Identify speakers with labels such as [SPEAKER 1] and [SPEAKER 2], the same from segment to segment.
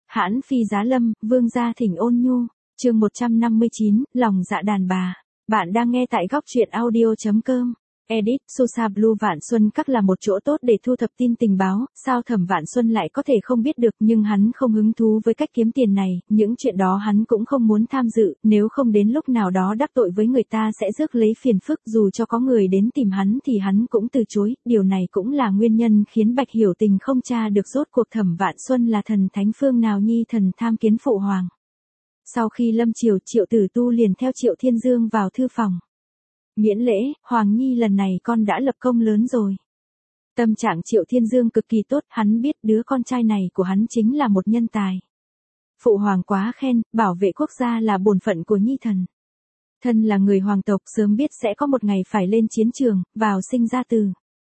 [SPEAKER 1] Hãn phi giá lâm, vương gia thỉnh ôn nhu, chương 159, lòng dạ đàn bà. Bạn đang nghe tại góc truyện audio.com. Edit, Susa Blue Vạn Xuân Các là một chỗ tốt để thu thập tin tình báo, sao Thẩm Vạn Xuân lại có thể không biết được, nhưng hắn không hứng thú với cách kiếm tiền này, những chuyện đó hắn cũng không muốn tham dự, nếu không đến lúc nào đó đắc tội với người ta sẽ rước lấy phiền phức, dù cho có người đến tìm hắn thì hắn cũng từ chối, điều này cũng là nguyên nhân khiến Bạch Hiểu Tình không tra được rốt cuộc Thẩm Vạn Xuân là thần thánh phương nào nhi thần tham kiến phụ hoàng. Sau khi lâm triều, Triệu Tử Tu liền theo Triệu Thiên Dương vào thư phòng. Miễn lễ, Hoàng Nhi lần này con đã lập công lớn rồi. Tâm trạng Triệu Thiên Dương cực kỳ tốt, hắn biết đứa con trai này của hắn chính là một nhân tài. Phụ hoàng quá khen, bảo vệ quốc gia là bổn phận của Nhi thần. Thân là người hoàng tộc sớm biết sẽ có một ngày phải lên chiến trường, vào sinh ra tử.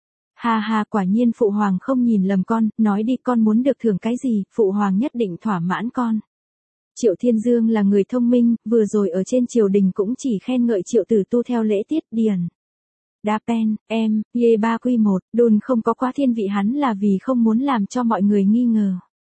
[SPEAKER 1] Ha ha, quả nhiên phụ hoàng không nhìn lầm con, nói đi con muốn được thưởng cái gì, phụ hoàng nhất định thỏa mãn con. Triệu Thiên Dương là người thông minh, vừa rồi ở trên triều đình cũng chỉ khen ngợi Triệu Tử Tu theo lễ tiết điển. Đa pen, em, ye 3Q1, đồn không có quá thiên vị hắn là vì không muốn làm cho mọi người nghi ngờ.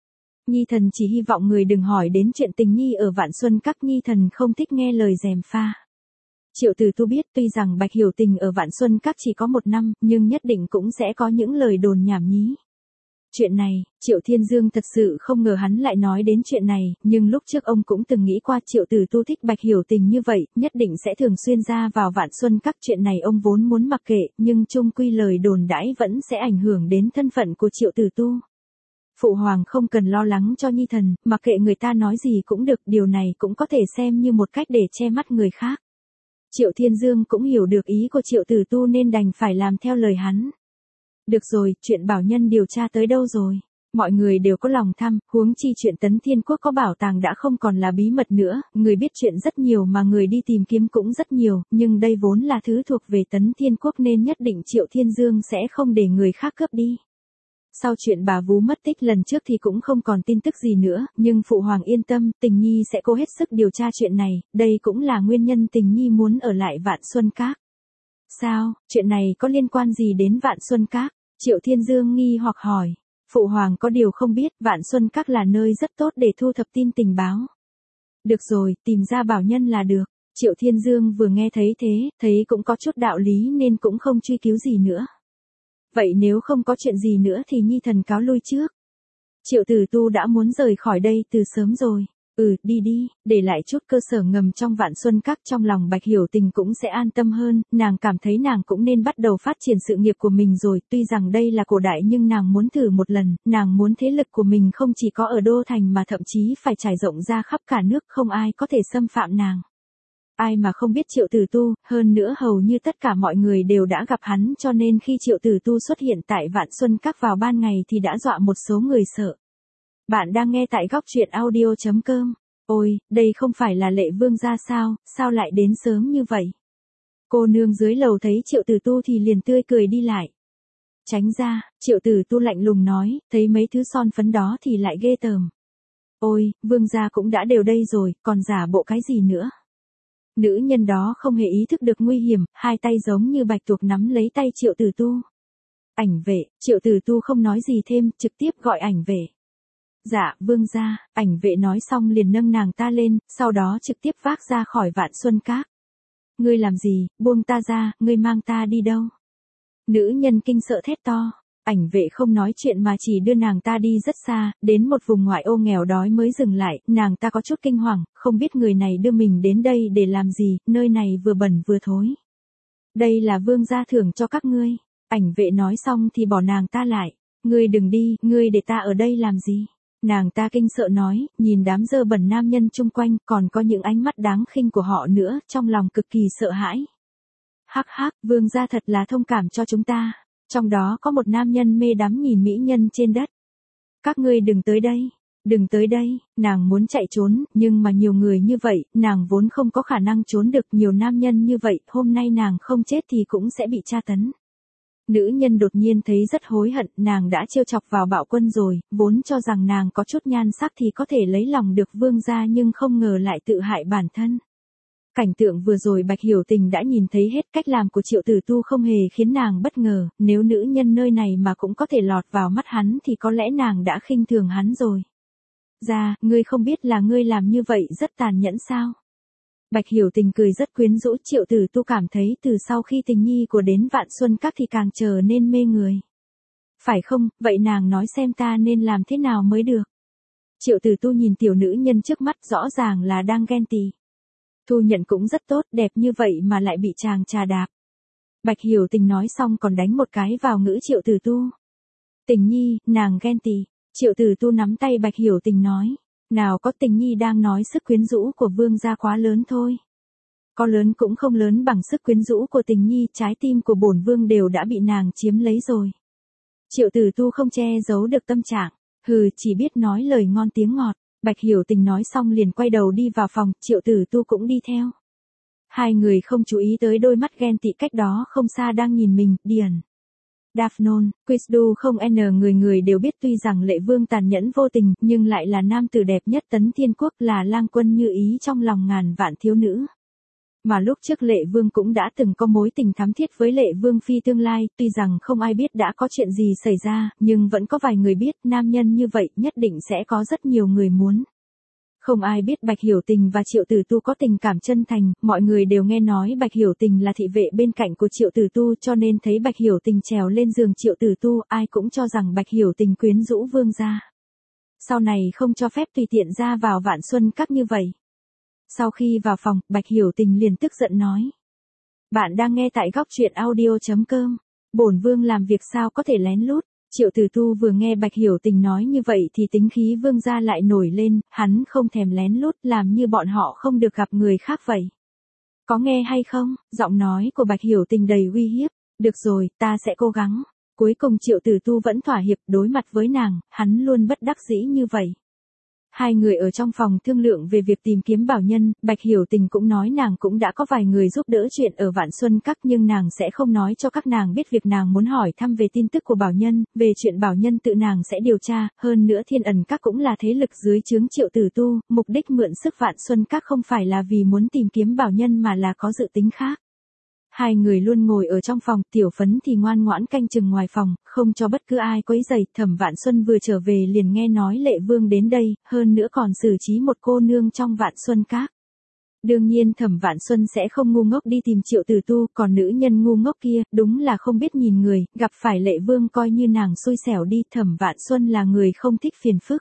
[SPEAKER 1] Nhi thần chỉ hy vọng người đừng hỏi đến chuyện tình nhi ở Vạn Xuân Các, Nhi thần không thích nghe lời gièm pha. Triệu Tử Tu biết tuy rằng Bạch Hiểu Tình ở Vạn Xuân Các chỉ có 1 năm, nhưng nhất định cũng sẽ có những lời đồn nhảm nhí. Chuyện này, Triệu Thiên Dương thật sự không ngờ hắn lại nói đến chuyện này, nhưng lúc trước ông cũng từng nghĩ qua Triệu Tử Tu thích Bạch Hiểu Tình như vậy, nhất định sẽ thường xuyên ra vào Vạn Xuân Các, chuyện này ông vốn muốn mặc kệ, nhưng chung quy lời đồn đãi vẫn sẽ ảnh hưởng đến thân phận của Triệu Tử Tu. Phụ hoàng không cần lo lắng cho Nhi thần, mặc kệ người ta nói gì cũng được, điều này cũng có thể xem như một cách để che mắt người khác. Triệu Thiên Dương cũng hiểu được ý của Triệu Tử Tu nên đành phải làm theo lời hắn. Được rồi, chuyện bảo nhân điều tra tới đâu rồi? Mọi người đều có lòng thăm, huống chi chuyện Tấn Thiên Quốc có bảo tàng đã không còn là bí mật nữa, người biết chuyện rất nhiều mà người đi tìm kiếm cũng rất nhiều, nhưng đây vốn là thứ thuộc về Tấn Thiên Quốc nên nhất định Triệu Thiên Dương sẽ không để người khác cướp đi. Sau chuyện bà Vú mất tích lần trước thì cũng không còn tin tức gì nữa, nhưng phụ hoàng yên tâm, Tình Nhi sẽ cố hết sức điều tra chuyện này, đây cũng là nguyên nhân Tình Nhi muốn ở lại Vạn Xuân Các. Sao, chuyện này có liên quan gì đến Vạn Xuân Các? Triệu Thiên Dương nghi hoặc hỏi. Phụ hoàng có điều không biết, Vạn Xuân Các là nơi rất tốt để thu thập tin tình báo. Được rồi, tìm ra bảo nhân là được. Triệu Thiên Dương vừa nghe thấy thế, thấy cũng có chút đạo lý nên cũng không truy cứu gì nữa. Vậy nếu không có chuyện gì nữa thì Nhi thần cáo lui trước. Triệu Tử Tu đã muốn rời khỏi đây từ sớm rồi. Đi đi, để lại chút cơ sở ngầm trong Vạn Xuân Các, trong lòng Bạch Hiểu Tình cũng sẽ an tâm hơn, nàng cảm thấy nàng cũng nên bắt đầu phát triển sự nghiệp của mình rồi, tuy rằng đây là cổ đại nhưng nàng muốn thử một lần, nàng muốn thế lực của mình không chỉ có ở Đô Thành mà thậm chí phải trải rộng ra khắp cả nước, không ai có thể xâm phạm nàng. Ai mà không biết Triệu Tử Tu, hơn nữa hầu như tất cả mọi người đều đã gặp hắn, cho nên khi Triệu Tử Tu xuất hiện tại Vạn Xuân Các vào ban ngày thì đã dọa một số người sợ. Bạn đang nghe tại góc truyện audio.com. Ôi, đây không phải là Lệ Vương gia sao, sao lại đến sớm như vậy? Cô nương dưới lầu thấy Triệu Tử Tu thì liền tươi cười đi lại. Tránh ra, Triệu Tử Tu lạnh lùng nói, thấy mấy thứ son phấn đó thì lại ghê tởm. Ôi, Vương gia cũng đã đều đây rồi, còn giả bộ cái gì nữa? Nữ nhân đó không hề ý thức được nguy hiểm, hai tay giống như bạch tuộc nắm lấy tay Triệu Tử Tu. Ảnh vệ, Triệu Tử Tu không nói gì thêm, trực tiếp gọi ảnh vệ. Dạ, vương gia, ảnh vệ nói xong liền nâng nàng ta lên, sau đó trực tiếp vác ra khỏi Vạn Xuân Các. Ngươi làm gì, buông ta ra, ngươi mang ta đi đâu? Nữ nhân kinh sợ thét to, ảnh vệ không nói chuyện mà chỉ đưa nàng ta đi rất xa, đến một vùng ngoại ô nghèo đói mới dừng lại, nàng ta có chút kinh hoàng, không biết người này đưa mình đến đây để làm gì, nơi này vừa bẩn vừa thối. Đây là vương gia thưởng cho các ngươi, ảnh vệ nói xong thì bỏ nàng ta lại, ngươi đừng đi, ngươi để ta ở đây làm gì? Nàng ta kinh sợ nói, nhìn đám dơ bẩn nam nhân chung quanh, còn có những ánh mắt đáng khinh của họ nữa, trong lòng cực kỳ sợ hãi. Hắc hắc, vương gia thật là thông cảm cho chúng ta, trong đó có một nam nhân mê đắm nhìn mỹ nhân trên đất. Các ngươi đừng tới đây, đừng tới đây, nàng muốn chạy trốn, nhưng mà nhiều người như vậy, nàng vốn không có khả năng trốn được, nhiều nam nhân như vậy, hôm nay nàng không chết thì cũng sẽ bị tra tấn. Nữ nhân đột nhiên thấy rất hối hận, nàng đã trêu chọc vào Bạo Quân rồi, vốn cho rằng nàng có chút nhan sắc thì có thể lấy lòng được vương gia nhưng không ngờ lại tự hại bản thân. Cảnh tượng vừa rồi Bạch Hiểu Tình đã nhìn thấy hết, cách làm của Triệu Tử Tu không hề khiến nàng bất ngờ, nếu nữ nhân nơi này mà cũng có thể lọt vào mắt hắn thì có lẽ nàng đã khinh thường hắn rồi. Ra, ngươi không biết là ngươi làm như vậy rất tàn nhẫn sao? Bạch Hiểu Tình cười rất quyến rũ, Triệu Tử Tu cảm thấy từ sau khi tình nhi của đến Vạn Xuân Các thì càng trở nên mê người. Phải không, vậy nàng nói xem ta nên làm thế nào mới được? Triệu Tử Tu nhìn tiểu nữ nhân trước mắt rõ ràng là đang ghen tị. Thu nhận cũng rất tốt, đẹp như vậy mà lại bị chàng trà đạp. Bạch Hiểu Tình nói xong còn đánh một cái vào ngữ Triệu Tử Tu. Tình nhi, nàng ghen tị. Triệu Tử Tu nắm tay Bạch Hiểu Tình nói. Nào có, tình nhi đang nói sức quyến rũ của vương gia quá lớn thôi. Có lớn cũng không lớn bằng sức quyến rũ của tình nhi, trái tim của bổn vương đều đã bị nàng chiếm lấy rồi. Triệu Tử Tu không che giấu được tâm trạng. Hừ, chỉ biết nói lời ngon tiếng ngọt. Bạch Hiểu Tình nói xong liền quay đầu đi vào phòng, Triệu Tử Tu cũng đi theo. Hai người không chú ý tới đôi mắt ghen tị cách đó không xa đang nhìn mình, điển. Daphnon, Quizdu không người người đều biết tuy rằng Lệ Vương tàn nhẫn vô tình nhưng lại là nam tử đẹp nhất Tấn Thiên Quốc, là lang quân như ý trong lòng ngàn vạn thiếu nữ. Mà lúc trước Lệ Vương cũng đã từng có mối tình thắm thiết với Lệ Vương phi tương lai, tuy rằng không ai biết đã có chuyện gì xảy ra, nhưng vẫn có vài người biết nam nhân như vậy nhất định sẽ có rất nhiều người muốn. Không ai biết Bạch Hiểu Tình và Triệu Tử Tu có tình cảm chân thành, mọi người đều nghe nói Bạch Hiểu Tình là thị vệ bên cạnh của Triệu Tử Tu, cho nên thấy Bạch Hiểu Tình trèo lên giường Triệu Tử Tu, ai cũng cho rằng Bạch Hiểu Tình quyến rũ vương gia. Sau này không cho phép tùy tiện ra vào Vạn Xuân Các như vậy. Sau khi vào phòng, Bạch Hiểu Tình liền tức giận nói. Bạn đang nghe tại góc truyện audio.com. Bổn vương làm việc sao có thể lén lút. Triệu Tử Tu vừa nghe Bạch Hiểu Tình nói như vậy thì tính khí vương gia lại nổi lên, hắn không thèm lén lút làm như bọn họ không được gặp người khác vậy. Có nghe hay không? Giọng nói của Bạch Hiểu Tình đầy uy hiếp. Được rồi, ta sẽ cố gắng. Cuối cùng Triệu Tử Tu vẫn thỏa hiệp, đối mặt với nàng, hắn luôn bất đắc dĩ như vậy. Hai người ở trong phòng thương lượng về việc tìm kiếm bảo nhân, Bạch Hiểu Tình cũng nói nàng cũng đã có vài người giúp đỡ chuyện ở Vạn Xuân Các nhưng nàng sẽ không nói cho các nàng biết việc nàng muốn hỏi thăm về tin tức của bảo nhân, về chuyện bảo nhân tự nàng sẽ điều tra, hơn nữa Thiên Ẩn Các cũng là thế lực dưới trướng Triệu Tử Tu, mục đích mượn sức Vạn Xuân Các không phải là vì muốn tìm kiếm bảo nhân mà là có dự tính khác. Hai người luôn ngồi ở trong phòng, Tiểu Phấn thì ngoan ngoãn canh chừng ngoài phòng, không cho bất cứ ai quấy rầy. Thẩm Vạn Xuân vừa trở về liền nghe nói Lệ Vương đến đây, hơn nữa còn xử trí một cô nương trong Vạn Xuân Các. Đương nhiên Thẩm Vạn Xuân sẽ không ngu ngốc đi tìm Triệu Tử Tu, còn nữ nhân ngu ngốc kia, đúng là không biết nhìn người, gặp phải Lệ Vương coi như nàng xui xẻo đi. Thẩm Vạn Xuân là người không thích phiền phức.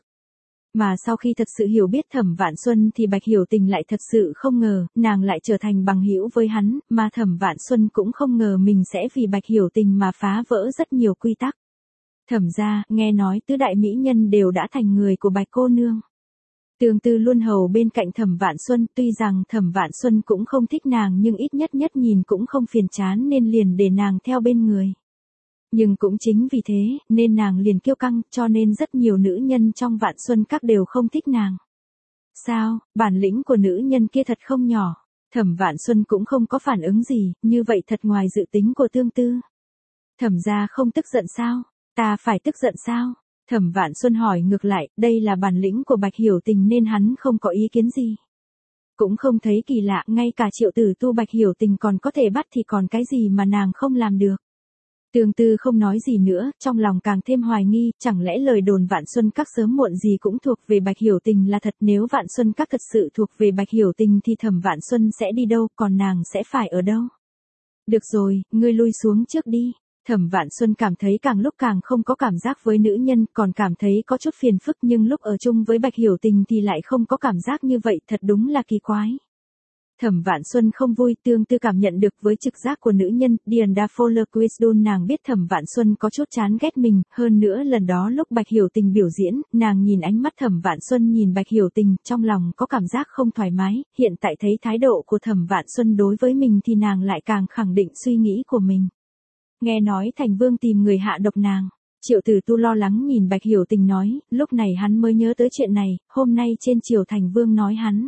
[SPEAKER 1] Mà sau khi thật sự hiểu biết Thẩm Vạn Xuân thì Bạch Hiểu Tình lại thật sự không ngờ, nàng lại trở thành bằng hữu với hắn, mà Thẩm Vạn Xuân cũng không ngờ mình sẽ vì Bạch Hiểu Tình mà phá vỡ rất nhiều quy tắc. Thẩm gia, nghe nói tứ đại mỹ nhân đều đã thành người của Bạch cô nương. Tương Tư luôn hầu bên cạnh Thẩm Vạn Xuân, tuy rằng Thẩm Vạn Xuân cũng không thích nàng nhưng ít nhất nhìn cũng không phiền chán nên liền để nàng theo bên người. Nhưng cũng chính vì thế, nên nàng liền kiêu căng, cho nên rất nhiều nữ nhân trong Vạn Xuân Các đều không thích nàng. Sao, bản lĩnh của nữ nhân kia thật không nhỏ. Thẩm Vạn Xuân cũng không có phản ứng gì, như vậy thật ngoài dự tính của Tương Tư. Thẩm gia không tức giận sao? Ta phải tức giận sao? Thẩm Vạn Xuân hỏi ngược lại, đây là bản lĩnh của Bạch Hiểu Tình nên hắn không có ý kiến gì. Cũng không thấy kỳ lạ, ngay cả Triệu Tử Tu Bạch Hiểu Tình còn có thể bắt thì còn cái gì mà nàng không làm được. Tương Tư không nói gì nữa, trong lòng càng thêm hoài nghi, chẳng lẽ lời đồn Vạn Xuân Các sớm muộn gì cũng thuộc về Bạch Hiểu Tình là thật, nếu Vạn Xuân Các thật sự thuộc về Bạch Hiểu Tình thì Thẩm Vạn Xuân sẽ đi đâu, còn nàng sẽ phải ở đâu? Được rồi, ngươi lui xuống trước đi. Thẩm Vạn Xuân cảm thấy càng lúc càng không có cảm giác với nữ nhân, còn cảm thấy có chút phiền phức nhưng lúc ở chung với Bạch Hiểu Tình thì lại không có cảm giác như vậy, thật đúng là kỳ quái. Thẩm Vạn Xuân không vui, Tương Tư cảm nhận được với trực giác của nữ nhân, Dianda Foller Quisdon nàng biết Thẩm Vạn Xuân có chút chán ghét mình, hơn nữa lần đó lúc Bạch Hiểu Tình biểu diễn, nàng nhìn ánh mắt Thẩm Vạn Xuân nhìn Bạch Hiểu Tình, trong lòng có cảm giác không thoải mái, hiện tại thấy thái độ của Thẩm Vạn Xuân đối với mình thì nàng lại càng khẳng định suy nghĩ của mình. Nghe nói Thành Vương tìm người hạ độc nàng. Triệu Tử Tu lo lắng nhìn Bạch Hiểu Tình nói, lúc này hắn mới nhớ tới chuyện này, hôm nay trên triều Thành Vương nói hắn.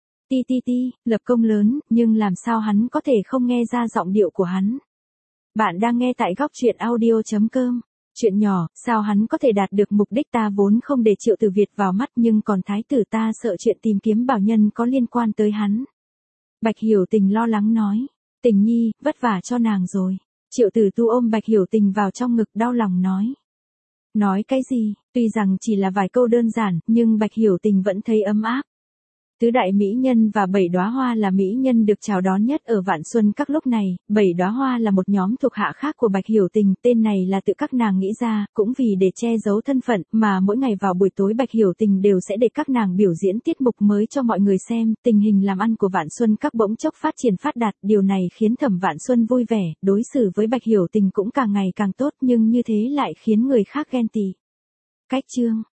[SPEAKER 1] Lập công lớn, nhưng làm sao hắn có thể không nghe ra giọng điệu của hắn. Bạn đang nghe tại góc truyện audio.com. Chuyện nhỏ, sao hắn có thể đạt được mục đích, ta vốn không để Triệu Tử Việt vào mắt nhưng còn thái tử ta sợ chuyện tìm kiếm bảo nhân có liên quan tới hắn. Bạch Hiểu Tình lo lắng nói, Tình nhi, vất vả cho nàng rồi. Triệu Tử Tu ôm Bạch Hiểu Tình vào trong ngực đau lòng nói. Nói cái gì, tuy rằng chỉ là vài câu đơn giản, nhưng Bạch Hiểu Tình vẫn thấy ấm áp. Tứ đại mỹ nhân và 7 đóa hoa là mỹ nhân được chào đón nhất ở Vạn Xuân Các lúc này, 7 đóa hoa là một nhóm thuộc hạ khác của Bạch Hiểu Tình, tên này là tự các nàng nghĩ ra, cũng vì để che giấu thân phận, mà mỗi ngày vào buổi tối Bạch Hiểu Tình đều sẽ để các nàng biểu diễn tiết mục mới cho mọi người xem, tình hình làm ăn của Vạn Xuân Các bỗng chốc phát triển phát đạt, điều này khiến Thẩm Vạn Xuân vui vẻ, đối xử với Bạch Hiểu Tình cũng càng ngày càng tốt, nhưng như thế lại khiến người khác ghen tị. Cách chương